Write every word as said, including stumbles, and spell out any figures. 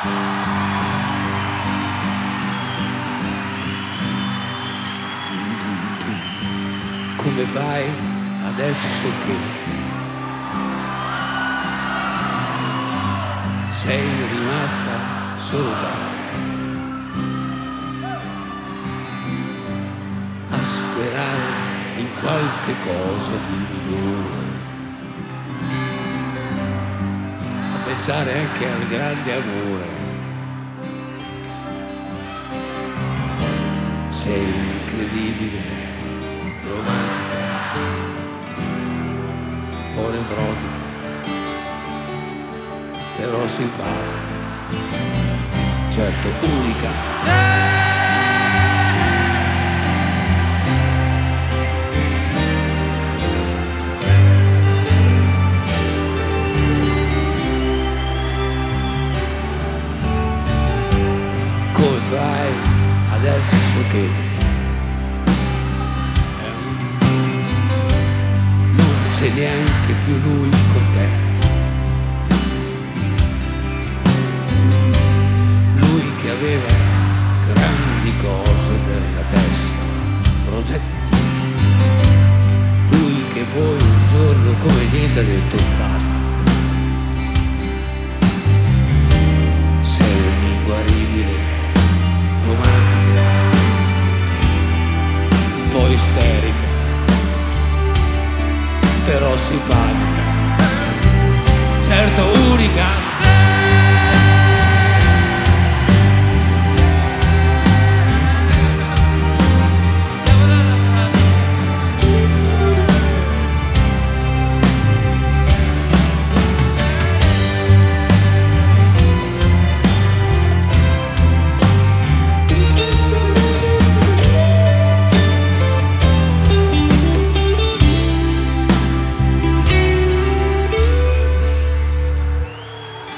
Come fai adesso che sei rimasta sola a sperare in qualche cosa di migliore, a pensare anche al grande amore? Sei incredibile, romantica, un po' nevrotica, però simpatica, certo unica. Come fai adesso che non c'è neanche più lui con te? Lui che aveva grandi cose nella testa, progetti. Lui che poi un giorno come niente ha detto basta. Sei un'inguaribile, romantica, un po' isterica, però simpatica, certo unica.